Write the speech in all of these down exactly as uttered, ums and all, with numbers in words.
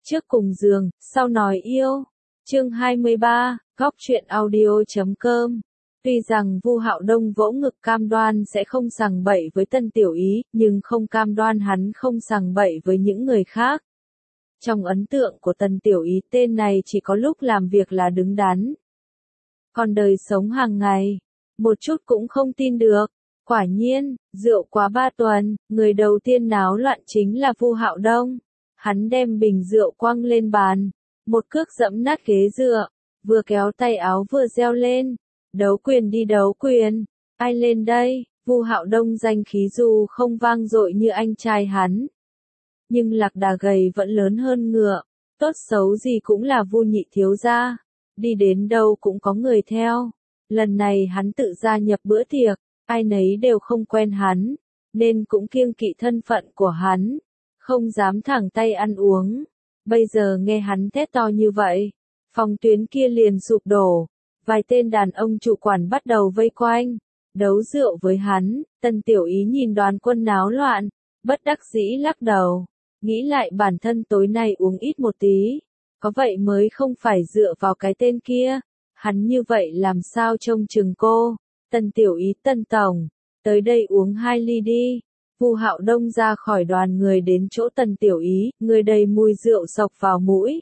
Trước cùng giường, sau nói yêu. Chương hai mươi ba, góc truyện audio.com. Tuy rằng Vu Hạo Đông vỗ ngực cam đoan sẽ không sằng bậy với Tân Tiểu Ý, nhưng không cam đoan hắn không sằng bậy với những người khác. Trong ấn tượng của Tân Tiểu Ý, tên này chỉ có lúc làm việc là đứng đắn. Còn đời sống hàng ngày, một chút cũng không tin được. Quả nhiên, rượu quá ba tuần, người đầu tiên náo loạn chính là Vu Hạo Đông. Hắn đem bình rượu quăng lên bàn, một cước dẫm nát ghế dựa, vừa kéo tay áo vừa reo lên. Đấu quyền đi đấu quyền, ai lên đây? Vu Hạo Đông danh khí dù không vang dội như anh trai hắn, nhưng lạc đà gầy vẫn lớn hơn ngựa, tốt xấu gì cũng là Vu nhị thiếu gia, đi đến đâu cũng có người theo. Lần này hắn tự gia nhập bữa tiệc, ai nấy đều không quen hắn, nên cũng kiêng kỵ thân phận của hắn, không dám thẳng tay ăn uống. Bây giờ nghe hắn thét to như vậy, phòng tuyến kia liền sụp đổ. Vài tên đàn ông chủ quản bắt đầu vây quanh, đấu rượu với hắn. Tân Tiểu Ý nhìn đoàn quân náo loạn, bất đắc dĩ lắc đầu, nghĩ lại bản thân tối nay uống ít một tí, có vậy mới không phải dựa vào cái tên kia, hắn như vậy làm sao trông chừng cô. Tân Tiểu Ý, Tân Tổng, tới đây uống hai ly đi. Vu Hạo Đông ra khỏi đoàn người đến chỗ Tân Tiểu Ý, người đầy mùi rượu sộc vào mũi.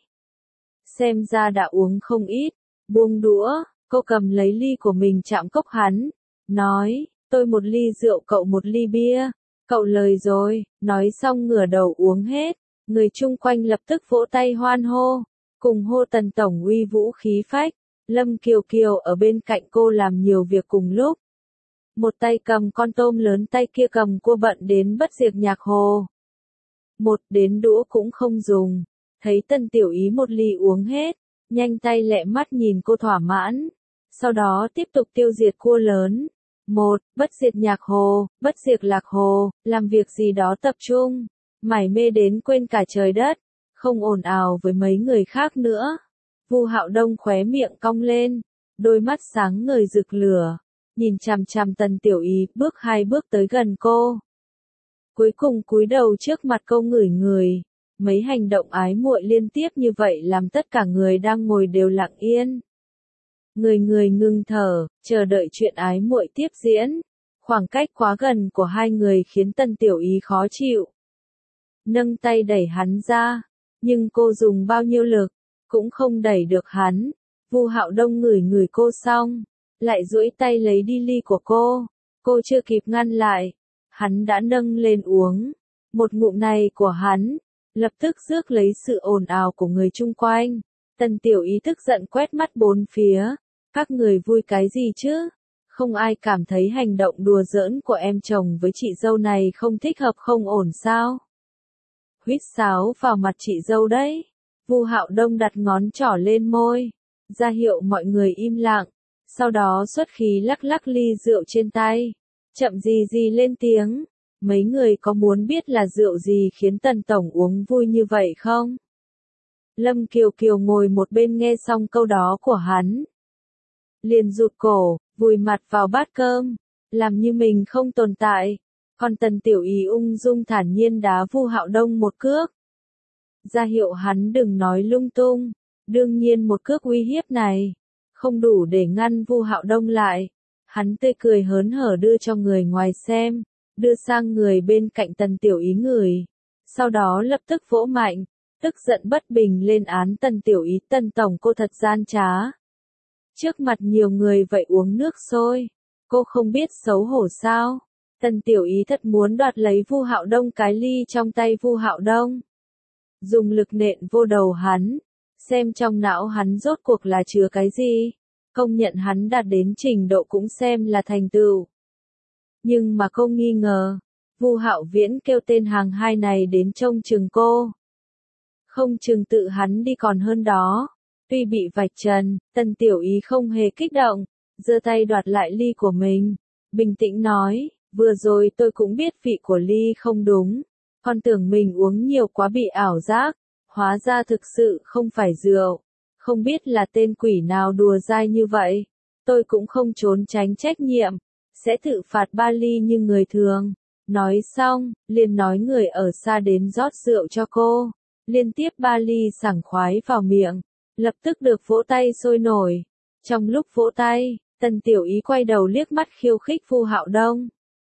Xem ra đã uống không ít, buông đũa. Cô cầm lấy ly của mình chạm cốc hắn, nói, tôi một ly rượu cậu một ly bia, cậu lời rồi. Nói xong ngửa đầu uống hết, người chung quanh lập tức vỗ tay hoan hô, cùng hô Tần Tổng uy vũ khí phách. Lâm Kiều Kiều ở bên cạnh cô làm nhiều việc cùng lúc. Một tay cầm con tôm lớn, tay kia cầm cua bận đến bất diệt nhạc hồ. Một đến đũa cũng không dùng, thấy Tân Tiểu Ý một ly uống hết, nhanh tay lẹ mắt nhìn cô thỏa mãn. Sau đó tiếp tục tiêu diệt cua lớn. Một, bất diệt nhạc hồ, bất diệt lạc hồ, làm việc gì đó tập trung, mải mê đến quên cả trời đất, không ồn ào với mấy người khác nữa. Vu Hạo Đông khóe miệng cong lên, đôi mắt sáng ngời rực lửa, nhìn chằm chằm Tần Tiểu Ý, bước hai bước tới gần cô. Cuối cùng cúi đầu trước mặt cô ngửi người. Mấy hành động ái muội liên tiếp như vậy làm tất cả người đang ngồi đều lặng yên. Người người ngưng thở, chờ đợi chuyện ái muội tiếp diễn. Khoảng cách quá gần của hai người khiến Tân Tiểu Ý khó chịu. Nâng tay đẩy hắn ra, nhưng cô dùng bao nhiêu lực, cũng không đẩy được hắn. Vu Hạo Đông ngửi ngửi cô xong, lại duỗi tay lấy đi ly của cô. Cô chưa kịp ngăn lại, hắn đã nâng lên uống. Một ngụm này của hắn, lập tức rước lấy sự ồn ào của người chung quanh. Tần Tiểu Ý tức giận quét mắt bốn phía. Các người vui cái gì chứ? Không ai cảm thấy hành động đùa giỡn của em chồng với chị dâu này không thích hợp không ổn sao? Huýt sáo vào mặt chị dâu đấy. Vu Hạo Đông đặt ngón trỏ lên môi, ra hiệu mọi người im lặng. Sau đó xuất khí lắc lắc ly rượu trên tay, chậm gì gì lên tiếng. Mấy người có muốn biết là rượu gì khiến Tần Tổng uống vui như vậy không? Lâm Kiều Kiều ngồi một bên nghe xong câu đó của hắn, liền rụt cổ, vùi mặt vào bát cơm, làm như mình không tồn tại. Còn Tần Tiểu Ý ung dung thản nhiên đá Vu Hạo Đông một cước, ra hiệu hắn đừng nói lung tung. Đương nhiên một cước uy hiếp này không đủ để ngăn Vu Hạo Đông lại. Hắn tươi cười hớn hở đưa cho người ngoài xem, đưa sang người bên cạnh Tần Tiểu Ý ngửi, sau đó lập tức vỗ mạnh, tức giận bất bình lên án Tần Tiểu Ý. Tần Tổng cô thật gian trá. Trước mặt nhiều người vậy uống nước sôi, cô không biết xấu hổ sao? Tần Tiểu Ý thật muốn đoạt lấy Vu Hạo Đông cái ly trong tay Vu Hạo Đông, dùng lực nện vô đầu hắn, xem trong não hắn rốt cuộc là chứa cái gì. Công nhận hắn đạt đến trình độ cũng xem là thành tựu. Nhưng mà cô nghi ngờ, Vu Hạo Viễn kêu tên hàng hai này đến trông chừng cô, không chừng tự hắn đi còn hơn đó. Tuy bị vạch trần, Tần Tiểu Ý không hề kích động, giơ tay đoạt lại ly của mình, bình tĩnh nói, vừa rồi tôi cũng biết vị của ly không đúng, còn tưởng mình uống nhiều quá bị ảo giác, hóa ra thực sự không phải rượu, không biết là tên quỷ nào đùa dai như vậy. Tôi cũng không trốn tránh trách nhiệm, sẽ tự phạt ba ly như người thường. Nói xong, liền nói người ở xa đến rót rượu cho cô. liên tiếp ba ly sảng khoái vào miệng, lập tức được vỗ tay sôi nổi. Trong lúc vỗ tay, Tần Tiểu Ý quay đầu liếc mắt khiêu khích Vu Hạo Đông.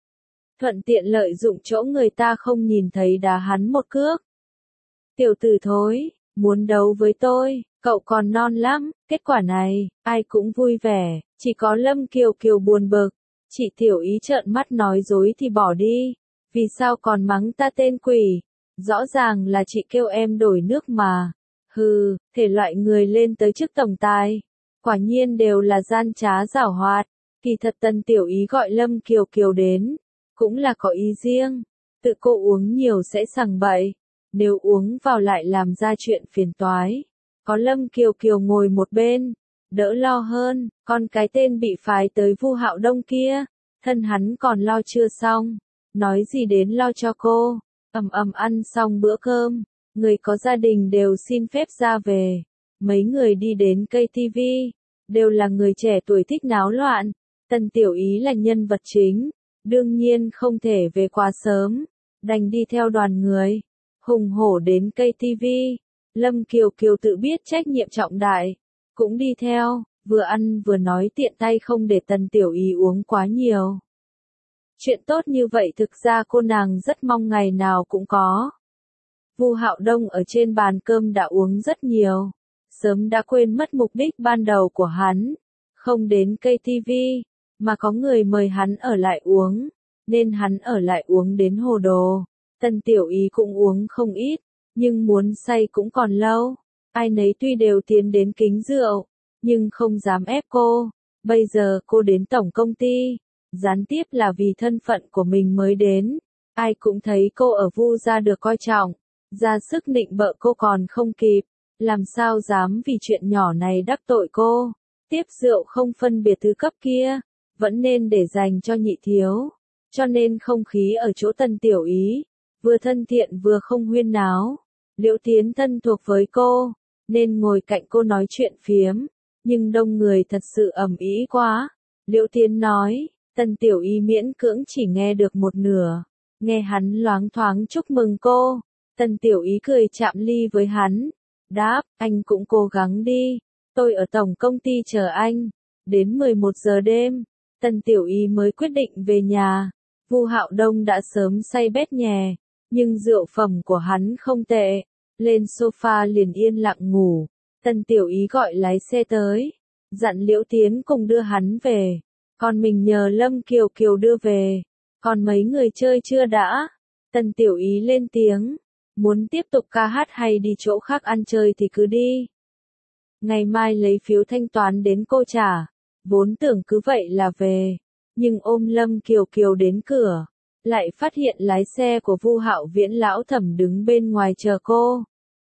Thuận tiện lợi dụng chỗ người ta không nhìn thấy đá hắn một cước. Tiểu tử thối, muốn đấu với tôi, cậu còn non lắm, kết quả này, ai cũng vui vẻ, chỉ có Lâm Kiều Kiều buồn bực. Chị Tiểu Ý trợn mắt nói dối thì bỏ đi, vì sao còn mắng ta tên quỷ, rõ ràng là chị kêu em đổi nước mà. Hừ, thể loại người lên tới chức tổng tài, quả nhiên đều là gian trá giảo hoạt. Kỳ thật Tần Tiểu Ý gọi Lâm Kiều Kiều đến, cũng là có ý riêng, tự cô uống nhiều sẽ sằng bậy, nếu uống vào lại làm ra chuyện phiền toái. Có Lâm Kiều Kiều ngồi một bên, đỡ lo hơn, còn cái tên bị phái tới Vu Hạo Đông kia, thân hắn còn lo chưa xong, nói gì đến lo cho cô. Ầm ầm ăn xong bữa cơm, người có gia đình đều xin phép ra về, mấy người đi đến cây tivi, đều là người trẻ tuổi thích náo loạn. Tần Tiểu Ý là nhân vật chính, đương nhiên không thể về quá sớm, đành đi theo đoàn người, hùng hổ đến cây tivi. Lâm Kiều Kiều tự biết trách nhiệm trọng đại, cũng đi theo, vừa ăn vừa nói tiện tay không để Tần Tiểu Ý uống quá nhiều. Chuyện tốt như vậy thực ra cô nàng rất mong ngày nào cũng có. Vu Hạo Đông ở trên bàn cơm đã uống rất nhiều, sớm đã quên mất mục đích ban đầu của hắn, không đến cây tivi, mà có người mời hắn ở lại uống, nên hắn ở lại uống đến hồ đồ. Tần Tiểu Ý cũng uống không ít, nhưng muốn say cũng còn lâu, ai nấy tuy đều tiến đến kính rượu, nhưng không dám ép cô. Bây giờ cô đến tổng công ty, gián tiếp là vì thân phận của mình mới đến, ai cũng thấy cô ở Vu gia được coi trọng, ra sức nịnh bợ cô còn không kịp, làm sao dám vì chuyện nhỏ này đắc tội cô. Tiếp rượu không phân biệt thứ cấp kia, vẫn nên để dành cho nhị thiếu, cho nên không khí ở chỗ Tần Tiểu Ý, vừa thân thiện vừa không huyên náo. Liễu Tiến thân thuộc với cô, nên ngồi cạnh cô nói chuyện phiếm, nhưng đông người thật sự ầm ĩ quá. Liễu Tiến nói, Tần Tiểu Ý miễn cưỡng chỉ nghe được một nửa, nghe hắn loáng thoáng chúc mừng cô. Tần Tiểu Ý cười chạm ly với hắn, đáp, anh cũng cố gắng đi, tôi ở tổng công ty chờ anh. Đến mười một giờ đêm, Tần Tiểu Ý mới quyết định về nhà. Vu Hạo Đông đã sớm say bét nhè, nhưng rượu phẩm của hắn không tệ, lên sofa liền yên lặng ngủ. Tần Tiểu Ý gọi lái xe tới, dặn Liễu Tiến cùng đưa hắn về, còn mình nhờ Lâm Kiều Kiều đưa về. Còn mấy người chơi chưa đã? Tần Tiểu Ý lên tiếng, muốn tiếp tục ca hát hay đi chỗ khác ăn chơi thì cứ đi. Ngày mai lấy phiếu thanh toán đến cô trả, vốn tưởng cứ vậy là về, nhưng ôm Lâm Kiều Kiều đến cửa, lại phát hiện lái xe của Vu Hạo Viễn lão thẩm đứng bên ngoài chờ cô.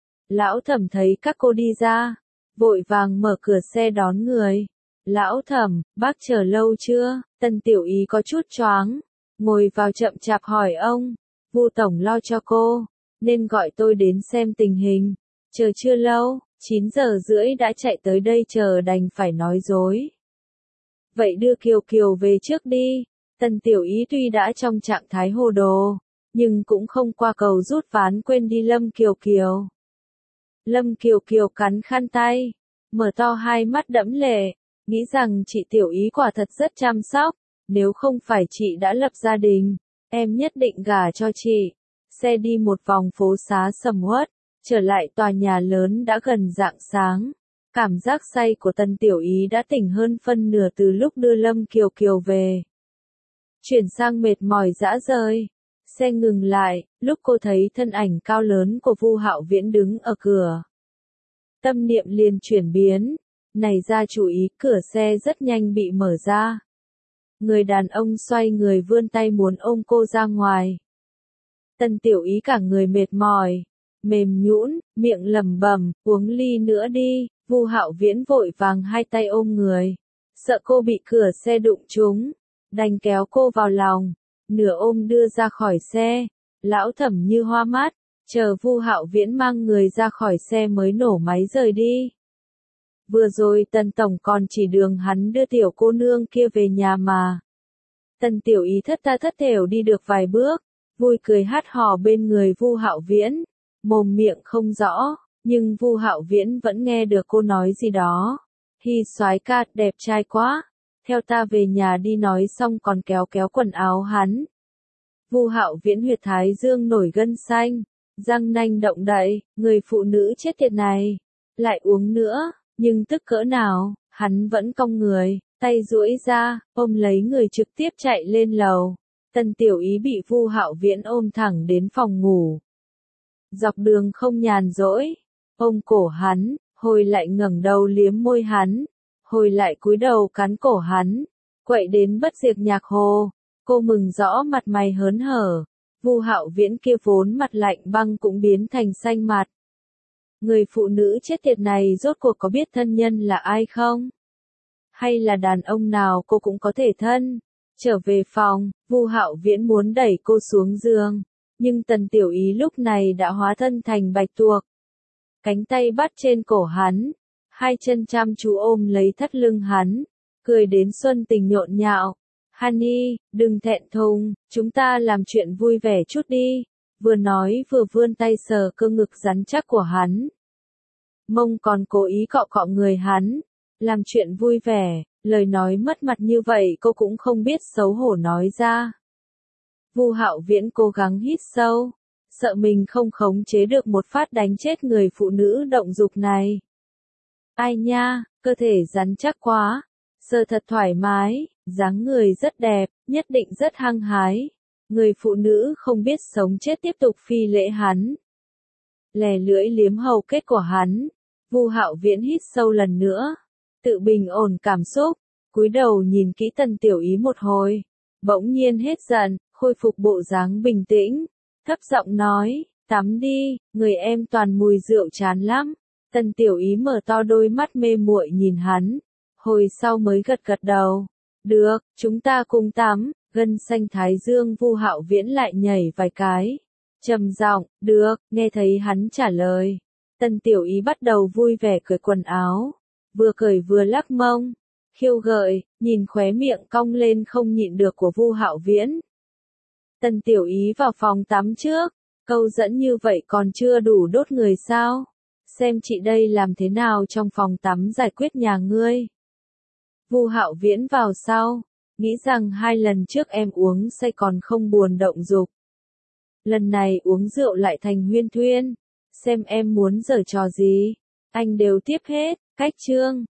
Lão thẩm thấy các cô đi ra, vội vàng mở cửa xe đón người. Lão thẩm, bác chờ lâu chưa? Tần Tiểu Ý có chút choáng, ngồi vào chậm chạp hỏi ông. Vu tổng lo cho cô, nên gọi tôi đến xem tình hình. Chờ chưa lâu, chín giờ rưỡi đã chạy tới đây chờ đành phải nói dối. Vậy đưa Kiều Kiều về trước đi. Tần Tiểu Ý tuy đã trong trạng thái hồ đồ, nhưng cũng không qua cầu rút ván quên đi Lâm Kiều Kiều. Lâm Kiều Kiều cắn khăn tay, mở to hai mắt đẫm lệ, nghĩ rằng chị Tiểu Ý quả thật rất chăm sóc, nếu không phải chị đã lập gia đình, em nhất định gả cho chị. Xe đi một vòng phố xá sầm uất, trở lại tòa nhà lớn đã gần rạng sáng. Cảm giác say của Tần Tiểu Ý đã tỉnh hơn phân nửa từ lúc đưa Lâm Kiều Kiều về. Chuyển sang mệt mỏi dã rời, xe ngừng lại, lúc cô thấy thân ảnh cao lớn của Vu Hạo Viễn đứng ở cửa. Tâm niệm liền chuyển biến, này ra chú ý, cửa xe rất nhanh bị mở ra. Người đàn ông xoay người vươn tay muốn ôm cô ra ngoài. Tần Tiểu Ý cả người mệt mỏi, mềm nhũn, miệng lẩm bẩm, uống ly nữa đi. Vu Hạo Viễn vội vàng hai tay ôm người, sợ cô bị cửa xe đụng trúng, đành kéo cô vào lòng, nửa ôm đưa ra khỏi xe. Lão thẩm như hoa mắt, chờ Vu Hạo Viễn mang người ra khỏi xe mới nổ máy rời đi. Vừa rồi Tần tổng còn chỉ đường hắn đưa tiểu cô nương kia về nhà mà. Tần Tiểu Ý thất tha thất thểu đi được vài bước, vui cười hát hò bên người Vu Hạo Viễn. mồm miệng không rõ, nhưng Vu Hạo Viễn vẫn nghe được cô nói gì đó. Hi soái ca, đẹp trai quá, theo ta về nhà đi, nói xong còn kéo kéo quần áo hắn. Vu Hạo Viễn huyệt thái dương nổi gân xanh, răng nanh động đậy, người phụ nữ chết tiệt này, lại uống nữa, nhưng tức cỡ nào, hắn vẫn cong người, tay duỗi ra, ôm lấy người trực tiếp chạy lên lầu. Tần Tiểu Ý bị Vu Hạo Viễn ôm thẳng đến phòng ngủ. Dọc đường không nhàn rỗi, ôm cổ hắn, hồi lại ngẩng đầu liếm môi hắn, hồi lại cúi đầu cắn cổ hắn, quậy đến bất diệt nhạc hồ. Cô mừng rõ mặt mày hớn hở, Vu Hạo Viễn kia vốn mặt lạnh băng cũng biến thành xanh mặt. Người phụ nữ chết tiệt này rốt cuộc có biết thân nhân là ai không? Hay là đàn ông nào cô cũng có thể thân? Trở về phòng, Vu Hạo Viễn muốn đẩy cô xuống giường, nhưng Tần Tiểu Ý lúc này đã hóa thân thành bạch tuộc. Cánh tay bắt trên cổ hắn, hai chân chăm chú ôm lấy thắt lưng hắn, cười đến xuân tình nhộn nhạo. Honey, đừng thẹn thùng, chúng ta làm chuyện vui vẻ chút đi. Vừa nói vừa vươn tay sờ cơ ngực rắn chắc của hắn. Mông còn cố ý cọ cọ người hắn. Làm chuyện vui vẻ, lời nói mất mặt như vậy cô cũng không biết xấu hổ nói ra. Vu Hạo Viễn cố gắng hít sâu, sợ mình không khống chế được một phát đánh chết người phụ nữ động dục này. Ai nha, cơ thể rắn chắc quá, sờ thật thoải mái, dáng người rất đẹp, nhất định rất hăng hái. Người phụ nữ không biết sống chết tiếp tục phi lễ hắn. Lè lưỡi liếm hầu kết của hắn, Vu Hạo Viễn hít sâu lần nữa, tự bình ổn cảm xúc, cúi đầu nhìn kỹ Tần Tiểu Ý một hồi, bỗng nhiên hết giận, khôi phục bộ dáng bình tĩnh, thấp giọng nói, tắm đi, người em toàn mùi rượu chán lắm. Tần Tiểu Ý mở to đôi mắt mê muội nhìn hắn, hồi sau mới gật gật đầu. Được, chúng ta cùng tắm. Gân xanh thái dương Vu Hạo Viễn lại nhảy vài cái. Trầm giọng, được, nghe thấy hắn trả lời. Tần Tiểu Ý bắt đầu vui vẻ cởi quần áo, vừa cởi vừa lắc mông, khiêu gợi, nhìn khóe miệng cong lên không nhịn được của Vu Hạo Viễn. Tần Tiểu Ý vào phòng tắm trước, câu dẫn như vậy còn chưa đủ đốt người sao? Xem chị đây làm thế nào trong phòng tắm giải quyết nhà ngươi. Vu Hạo Viễn vào sau, nghĩ rằng hai lần trước em uống say còn không buồn động dục. Lần này uống rượu lại thành huyên thuyên, xem em muốn giở trò gì, anh đều tiếp hết, cách chương.